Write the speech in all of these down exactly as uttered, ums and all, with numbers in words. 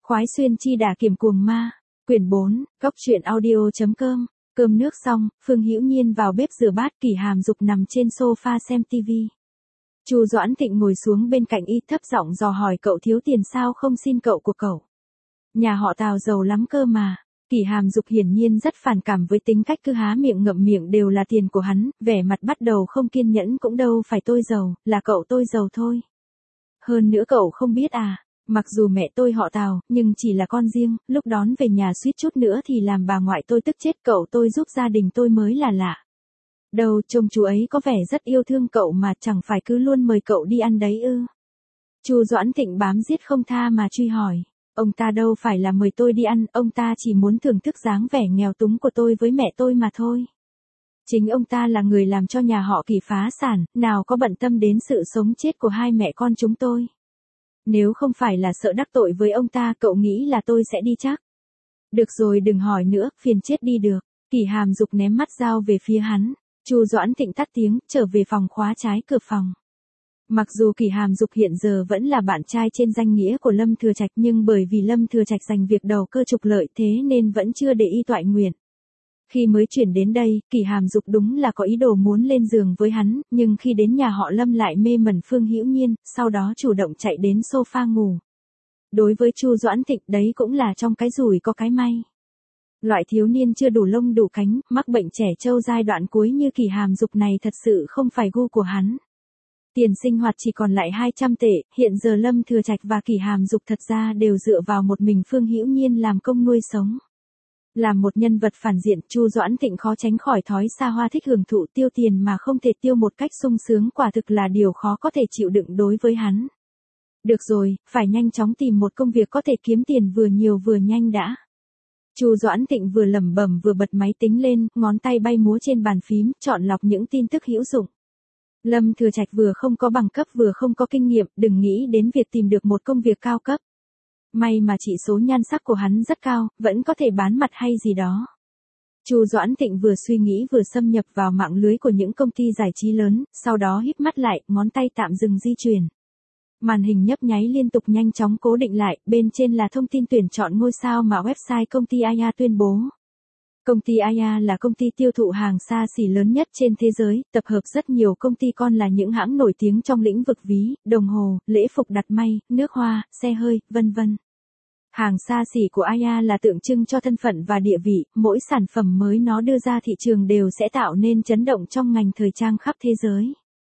Khoái xuyên chi đả kiểm cuồng ma, quyển bốn, cốc truyện audio.com. Cơm nước xong, Phương Hữu Nhiên vào bếp rửa bát, Kỷ Hàm Dục nằm trên sofa xem tivi. Chu Doãn Thịnh ngồi xuống bên cạnh y, thấp giọng dò hỏi: cậu thiếu tiền sao không xin cậu của cậu? Nhà họ Tào giàu lắm cơ mà. Kỷ Hàm Dục hiển nhiên rất phản cảm với tính cách cứ há miệng ngậm miệng đều là tiền của hắn, vẻ mặt bắt đầu không kiên nhẫn. Cũng đâu phải tôi giàu, là cậu tôi giàu thôi. Hơn nữa cậu không biết à, mặc dù mẹ tôi họ Tào, nhưng chỉ là con riêng, lúc đón về nhà suýt chút nữa thì làm bà ngoại tôi tức chết. Cậu tôi giúp gia đình tôi mới là lạ. Đâu, trông chú ấy có vẻ rất yêu thương cậu mà, chẳng phải cứ luôn mời cậu đi ăn đấy ư? Chu Doãn Thịnh bám giết không tha mà truy hỏi. Ông ta đâu phải là mời tôi đi ăn, ông ta chỉ muốn thưởng thức dáng vẻ nghèo túng của tôi với mẹ tôi mà thôi. Chính ông ta là người làm cho nhà họ Kỷ phá sản, nào có bận tâm đến sự sống chết của hai mẹ con chúng tôi. Nếu không phải là sợ đắc tội với ông ta, cậu nghĩ là tôi sẽ đi chắc? Được rồi, đừng hỏi nữa, phiền chết đi được. Kỷ Hàm Dục ném mắt dao về phía hắn. Chu Doãn Thịnh tắt tiếng, trở về phòng khóa trái cửa phòng. Mặc dù Kỷ Hàm Dục hiện giờ vẫn là bạn trai trên danh nghĩa của Lâm Thừa Trạch, nhưng bởi vì Lâm Thừa Trạch giành việc đầu cơ trục lợi, thế nên vẫn chưa để y toại nguyện. Khi mới chuyển đến đây, Kỷ Hàm Dục đúng là có ý đồ muốn lên giường với hắn, nhưng khi đến nhà họ Lâm lại mê mẩn Phương Hữu Nhiên, sau đó chủ động chạy đến sofa ngủ. Đối với Chu Doãn Thịnh, đấy cũng là trong cái rủi có cái may. Loại thiếu niên chưa đủ lông đủ cánh, mắc bệnh trẻ trâu giai đoạn cuối như Kỷ Hàm Dục này thật sự không phải gu của hắn. Tiền sinh hoạt chỉ còn lại hai trăm tệ, hiện giờ Lâm Thừa Trạch và Kỷ Hàm Dục thật ra đều dựa vào một mình Phương Hữu Nhiên làm công nuôi sống. Làm một nhân vật phản diện, Chu Doãn Thịnh khó tránh khỏi thói xa hoa thích hưởng thụ, tiêu tiền mà không thể tiêu một cách sung sướng quả thực là điều khó có thể chịu đựng đối với hắn. Được rồi, phải nhanh chóng tìm một công việc có thể kiếm tiền vừa nhiều vừa nhanh đã. Chu Doãn Thịnh vừa lẩm bẩm vừa bật máy tính lên, ngón tay bay múa trên bàn phím, chọn lọc những tin tức hữu dụng. Lâm Thừa Trạch vừa không có bằng cấp vừa không có kinh nghiệm, đừng nghĩ đến việc tìm được một công việc cao cấp. May mà chỉ số nhan sắc của hắn rất cao, vẫn có thể bán mặt hay gì đó. Chu Doãn Thịnh vừa suy nghĩ vừa xâm nhập vào mạng lưới của những công ty giải trí lớn, sau đó híp mắt lại, ngón tay tạm dừng di chuyển. Màn hình nhấp nháy liên tục nhanh chóng cố định lại, bên trên là thông tin tuyển chọn ngôi sao mà website công ty Aya tuyên bố. Công ty Aya là công ty tiêu thụ hàng xa xỉ lớn nhất trên thế giới, tập hợp rất nhiều công ty con là những hãng nổi tiếng trong lĩnh vực ví, đồng hồ, lễ phục đặt may, nước hoa, xe hơi, vân vân. Hàng xa xỉ của Aya là tượng trưng cho thân phận và địa vị, mỗi sản phẩm mới nó đưa ra thị trường đều sẽ tạo nên chấn động trong ngành thời trang khắp thế giới.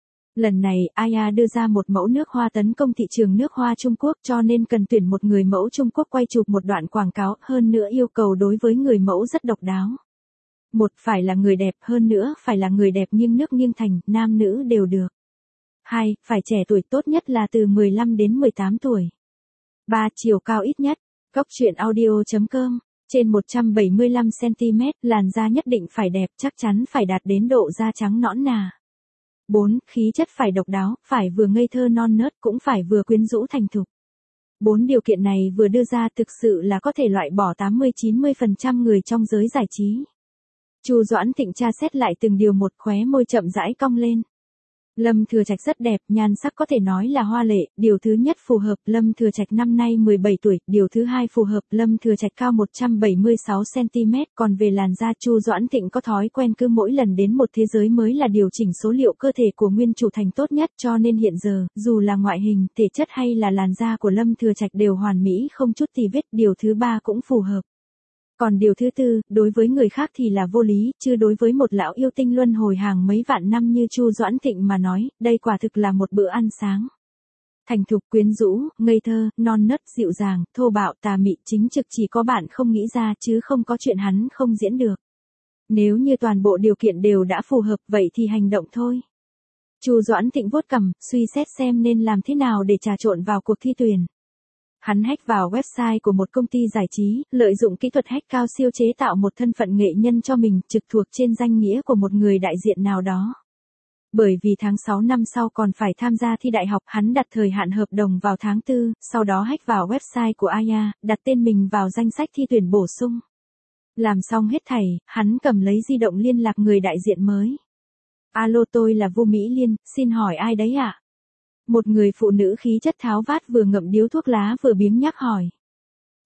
Lần này, Aya đưa ra một mẫu nước hoa tấn công thị trường nước hoa Trung Quốc, cho nên cần tuyển một người mẫu Trung Quốc quay chụp một đoạn quảng cáo, hơn nữa yêu cầu đối với người mẫu rất độc đáo. Một, phải là người đẹp, hơn nữa phải là người đẹp nghiêng nước nghiêng thành, nam nữ đều được. Hai, phải trẻ tuổi, tốt nhất là từ mười lăm đến mười tám tuổi. Ba, chiều cao ít nhất. Cốc truyện audio.com. Trên một trăm bảy mươi lăm xăng ti mét, làn da nhất định phải đẹp, chắc chắn phải đạt đến độ da trắng nõn nà. Bốn, khí chất phải độc đáo, phải vừa ngây thơ non nớt cũng phải vừa quyến rũ thành thục. Bốn điều kiện này vừa đưa ra thực sự là có thể loại bỏ tám mươi đến chín mươi phần trăm người trong giới giải trí. Chu Doãn Thịnh tra xét lại từng điều một, khóe môi chậm rãi cong lên. Lâm Thừa Trạch rất đẹp, nhan sắc có thể nói là hoa lệ, điều thứ nhất phù hợp, Lâm Thừa Trạch năm nay mười bảy tuổi, điều thứ hai phù hợp, Lâm Thừa Trạch cao một trăm bảy mươi sáu xăng ti mét, còn về làn da Chu Doãn Thịnh có thói quen cứ mỗi lần đến một thế giới mới là điều chỉnh số liệu cơ thể của nguyên chủ thành tốt nhất, cho nên hiện giờ, dù là ngoại hình, thể chất hay là làn da của Lâm Thừa Trạch đều hoàn mỹ không chút tì vết, điều thứ ba cũng phù hợp. Còn điều thứ tư, đối với người khác thì là vô lý, chứ đối với một lão yêu tinh luân hồi hàng mấy vạn năm như Chu Doãn Thịnh mà nói, đây quả thực là một bữa ăn sáng. Thành thục, quyến rũ, ngây thơ, non nớt, dịu dàng, thô bạo, tà mị, chính trực, chỉ có bạn không nghĩ ra chứ không có chuyện hắn không diễn được. Nếu như toàn bộ điều kiện đều đã phù hợp, vậy thì hành động thôi. Chu Doãn Thịnh vuốt cằm, suy xét xem nên làm thế nào để trà trộn vào cuộc thi tuyển. Hắn hack vào website của một công ty giải trí, lợi dụng kỹ thuật hack cao siêu chế tạo một thân phận nghệ nhân cho mình, trực thuộc trên danh nghĩa của một người đại diện nào đó. Bởi vì tháng sáu năm sau còn phải tham gia thi đại học, hắn đặt thời hạn hợp đồng vào tháng tư, sau đó hack vào website của Aya, đặt tên mình vào danh sách thi tuyển bổ sung. Làm xong hết thảy, hắn cầm lấy di động liên lạc người đại diện mới. Alo, tôi là Vu Mỹ Liên, xin hỏi ai đấy ạ? À? Một người phụ nữ khí chất tháo vát vừa ngậm điếu thuốc lá vừa biếng nhác hỏi.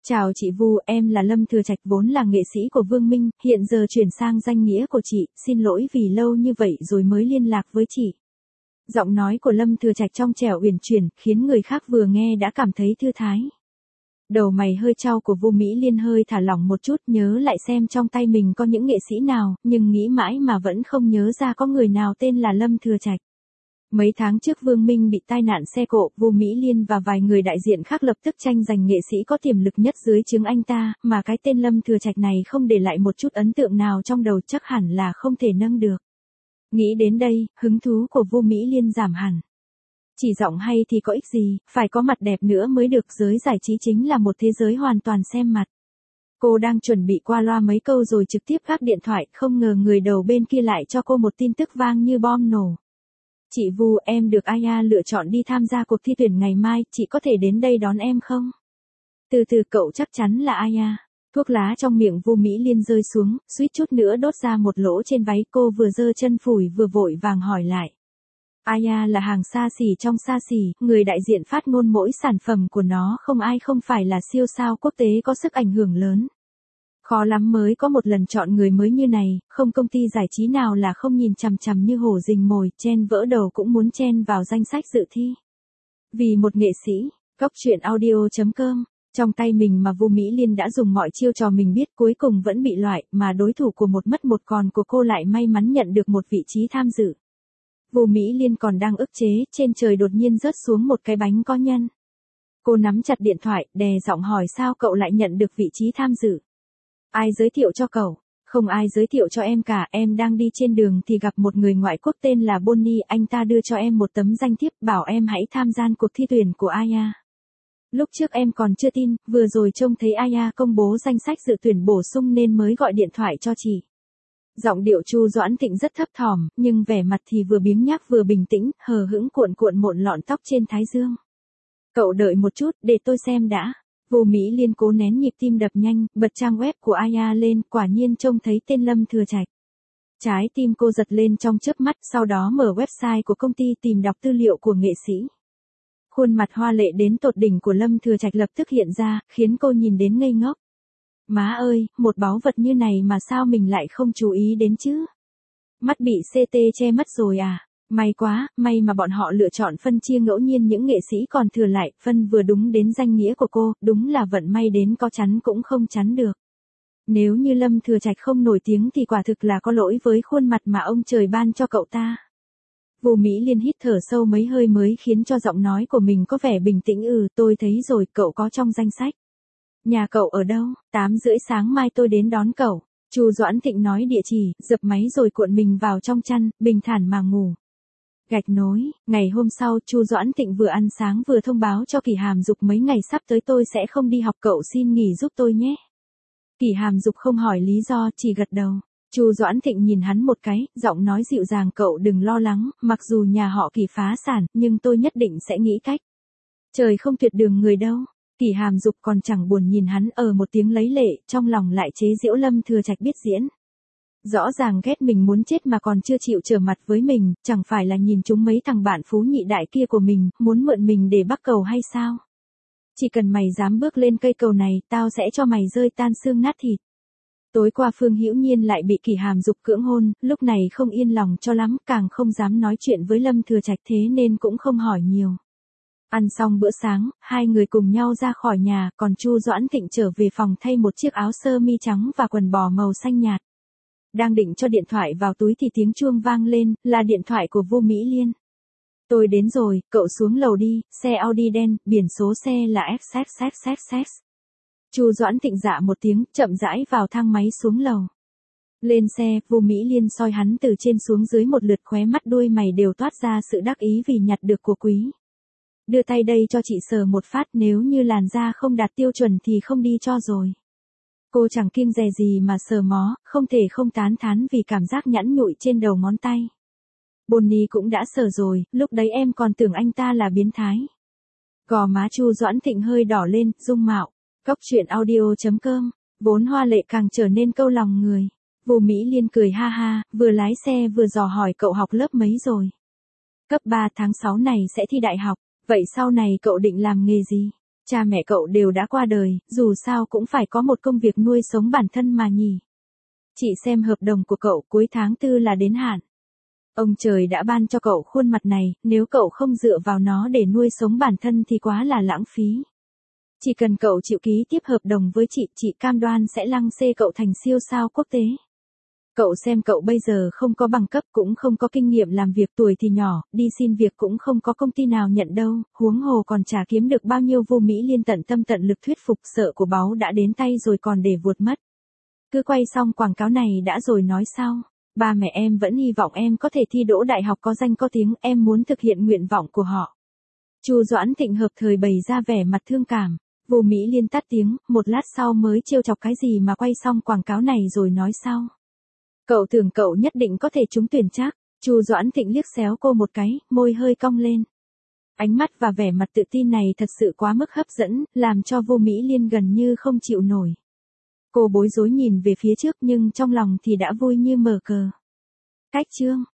Chào chị Vu, em là Lâm Thừa Trạch vốn là nghệ sĩ của Vương Minh, hiện giờ chuyển sang danh nghĩa của chị, xin lỗi vì lâu như vậy rồi mới liên lạc với chị. Giọng nói của Lâm Thừa Trạch trong trẻo uyển chuyển, khiến người khác vừa nghe đã cảm thấy thư thái. Đầu mày hơi chau của Vu Mỹ Liên hơi thả lỏng một chút, nhớ lại xem trong tay mình có những nghệ sĩ nào, nhưng nghĩ mãi mà vẫn không nhớ ra có người nào tên là Lâm Thừa Trạch. Mấy tháng trước Vương Minh bị tai nạn xe cộ, Vu Mỹ Liên và vài người đại diện khác lập tức tranh giành nghệ sĩ có tiềm lực nhất dưới trướng anh ta, mà cái tên Lâm Thừa Trạch này không để lại một chút ấn tượng nào trong đầu, chắc hẳn là không thể nâng được. Nghĩ đến đây, hứng thú của Vu Mỹ Liên giảm hẳn. Chỉ giọng hay thì có ích gì, phải có mặt đẹp nữa mới được, giới giải trí chính là một thế giới hoàn toàn xem mặt. Cô đang chuẩn bị qua loa mấy câu rồi trực tiếp gác điện thoại, không ngờ người đầu bên kia lại cho cô một tin tức vang như bom nổ. Chị Vu, em được Aya lựa chọn đi tham gia cuộc thi tuyển ngày mai, chị có thể đến đây đón em không? Từ từ, cậu chắc chắn là Aya. Thuốc lá trong miệng Vu Mỹ Liên rơi xuống, suýt chút nữa đốt ra một lỗ trên váy, cô vừa giơ chân phủi vừa vội vàng hỏi lại. Aya là hàng xa xỉ trong xa xỉ, người đại diện phát ngôn mỗi sản phẩm của nó không ai không phải là siêu sao quốc tế có sức ảnh hưởng lớn. Khó lắm mới có một lần chọn người mới như này, không công ty giải trí nào là không nhìn chằm chằm như hổ rình mồi, chen vỡ đầu cũng muốn chen vào danh sách dự thi. Vì một nghệ sĩ, Cóc Truyện Audio chấm com, trong tay mình mà Vu Mỹ Liên đã dùng mọi chiêu trò mình biết, cuối cùng vẫn bị loại, mà đối thủ của một mất một còn của cô lại may mắn nhận được một vị trí tham dự. Vu Mỹ Liên còn đang ức chế, trên trời đột nhiên rớt xuống một cái bánh có nhân. Cô nắm chặt điện thoại, đè giọng hỏi sao cậu lại nhận được vị trí tham dự. Ai giới thiệu cho cậu? Không ai giới thiệu cho em cả, em đang đi trên đường thì gặp một người ngoại quốc tên là Bonnie, anh ta đưa cho em một tấm danh thiếp bảo em hãy tham gia cuộc thi tuyển của Aya. Lúc trước em còn chưa tin, vừa rồi trông thấy Aya công bố danh sách dự tuyển bổ sung nên mới gọi điện thoại cho chị. Giọng điệu Chu Doãn Thịnh rất thấp thỏm, nhưng vẻ mặt thì vừa biếng nhác vừa bình tĩnh, hờ hững cuộn cuộn một lọn tóc trên thái dương. Cậu đợi một chút, để tôi xem đã. Vu Mỹ Liên cố nén nhịp tim đập nhanh, bật trang web của Aya lên, quả nhiên trông thấy tên Lâm Thừa Trạch. Trái tim cô giật lên trong chớp mắt, sau đó mở website của công ty tìm đọc tư liệu của nghệ sĩ. Khuôn mặt hoa lệ đến tột đỉnh của Lâm Thừa Trạch lập tức hiện ra, khiến cô nhìn đến ngây ngốc. Má ơi, một báu vật như này mà sao mình lại không chú ý đến chứ? Mắt bị xê tê che mất rồi à? May quá, may mà bọn họ lựa chọn phân chia ngẫu nhiên những nghệ sĩ còn thừa lại, phân vừa đúng đến danh nghĩa của cô, đúng là vận may đến có chắn cũng không chắn được. Nếu như Lâm Thừa Trạch không nổi tiếng thì quả thực là có lỗi với khuôn mặt mà ông trời ban cho cậu ta. Vu Mỹ Liên hít thở sâu mấy hơi mới khiến cho giọng nói của mình có vẻ bình tĩnh. Ừ, tôi thấy rồi, cậu có trong danh sách. Nhà cậu ở đâu? Tám rưỡi sáng mai tôi đến đón cậu. Chu Doãn Thịnh nói địa chỉ, dập máy rồi cuộn mình vào trong chăn, bình thản mà ngủ. Gạch nối, ngày hôm sau Chu Doãn Thịnh vừa ăn sáng vừa thông báo cho Kỷ Hàm Dục mấy ngày sắp tới tôi sẽ không đi học, cậu xin nghỉ giúp tôi nhé. Kỷ Hàm Dục không hỏi lý do, chỉ gật đầu. Chu Doãn Thịnh nhìn hắn một cái, giọng nói dịu dàng, cậu đừng lo lắng, mặc dù nhà họ Kỷ phá sản, nhưng tôi nhất định sẽ nghĩ cách. Trời không tuyệt đường người đâu. Kỷ Hàm Dục còn chẳng buồn nhìn hắn, ở một tiếng lấy lệ, trong lòng lại chế giễu Lâm Thừa Trạch biết diễn. Rõ ràng ghét mình muốn chết mà còn chưa chịu trở mặt với mình, chẳng phải là nhìn chúng mấy thằng bạn phú nhị đại kia của mình, muốn mượn mình để bắt cầu hay sao? Chỉ cần mày dám bước lên cây cầu này, tao sẽ cho mày rơi tan xương nát thịt. Tối qua Phương Hữu Nhiên lại bị Kỷ Hàm Dục cưỡng hôn, lúc này không yên lòng cho lắm, càng không dám nói chuyện với Lâm Thừa Trạch, thế nên cũng không hỏi nhiều. Ăn xong bữa sáng, hai người cùng nhau ra khỏi nhà, còn Chu Doãn Thịnh trở về phòng thay một chiếc áo sơ mi trắng và quần bò màu xanh nhạt. Đang định cho điện thoại vào túi thì tiếng chuông vang lên, là điện thoại của Vu Mỹ Liên. Tôi đến rồi, cậu xuống lầu đi, xe Audi đen, biển số xe là ép ích ích ích ích. Chu Doãn Thịnh dạ một tiếng, chậm rãi vào thang máy xuống lầu. Lên xe, Vu Mỹ Liên soi hắn từ trên xuống dưới một lượt, khóe mắt đuôi mày đều toát ra sự đắc ý vì nhặt được của quý. Đưa tay đây cho chị sờ một phát, nếu như làn da không đạt tiêu chuẩn thì không đi cho rồi. Cô chẳng kiêng dè gì mà sờ mó, không thể không tán thán vì cảm giác nhẵn nhụi trên đầu ngón tay. Bonnie cũng đã sờ rồi, lúc đấy em còn tưởng anh ta là biến thái. Gò má Chu Doãn Thịnh hơi đỏ lên, dung mạo. Cóc Truyện Audio chấm com, vốn hoa lệ càng trở nên câu lòng người. Vu Mỹ Liên cười ha ha, vừa lái xe vừa dò hỏi cậu học lớp mấy rồi. Cấp ba tháng sáu này sẽ thi đại học, vậy sau này cậu định làm nghề gì? Cha mẹ cậu đều đã qua đời, dù sao cũng phải có một công việc nuôi sống bản thân mà nhỉ. Chị xem hợp đồng của cậu cuối tháng tư là đến hạn. Ông trời đã ban cho cậu khuôn mặt này, nếu cậu không dựa vào nó để nuôi sống bản thân thì quá là lãng phí. Chỉ cần cậu chịu ký tiếp hợp đồng với chị, chị cam đoan sẽ lăng xê cậu thành siêu sao quốc tế. Cậu xem cậu bây giờ không có bằng cấp cũng không có kinh nghiệm làm việc, tuổi thì nhỏ, đi xin việc cũng không có công ty nào nhận đâu, huống hồ còn chả kiếm được bao nhiêu. Vô Mỹ Liên tận tâm tận lực thuyết phục, sợ của báu đã đến tay rồi còn để vuột mất. Cứ quay xong quảng cáo này đã rồi nói sau. Ba mẹ em vẫn hy vọng em có thể thi đỗ đại học có danh có tiếng, em muốn thực hiện nguyện vọng của họ. Chu Doãn Thịnh hợp thời bày ra vẻ mặt thương cảm. Vô Mỹ Liên tắt tiếng, một lát sau mới trêu chọc cái gì mà quay xong quảng cáo này rồi nói sau. Cậu tưởng cậu nhất định có thể trúng tuyển chắc. Chu Doãn Thịnh liếc xéo cô một cái, môi hơi cong lên. Ánh mắt và vẻ mặt tự tin này thật sự quá mức hấp dẫn, làm cho Vô Mỹ Liên gần như không chịu nổi. Cô bối rối nhìn về phía trước nhưng trong lòng thì đã vui như mở cờ. Cách chương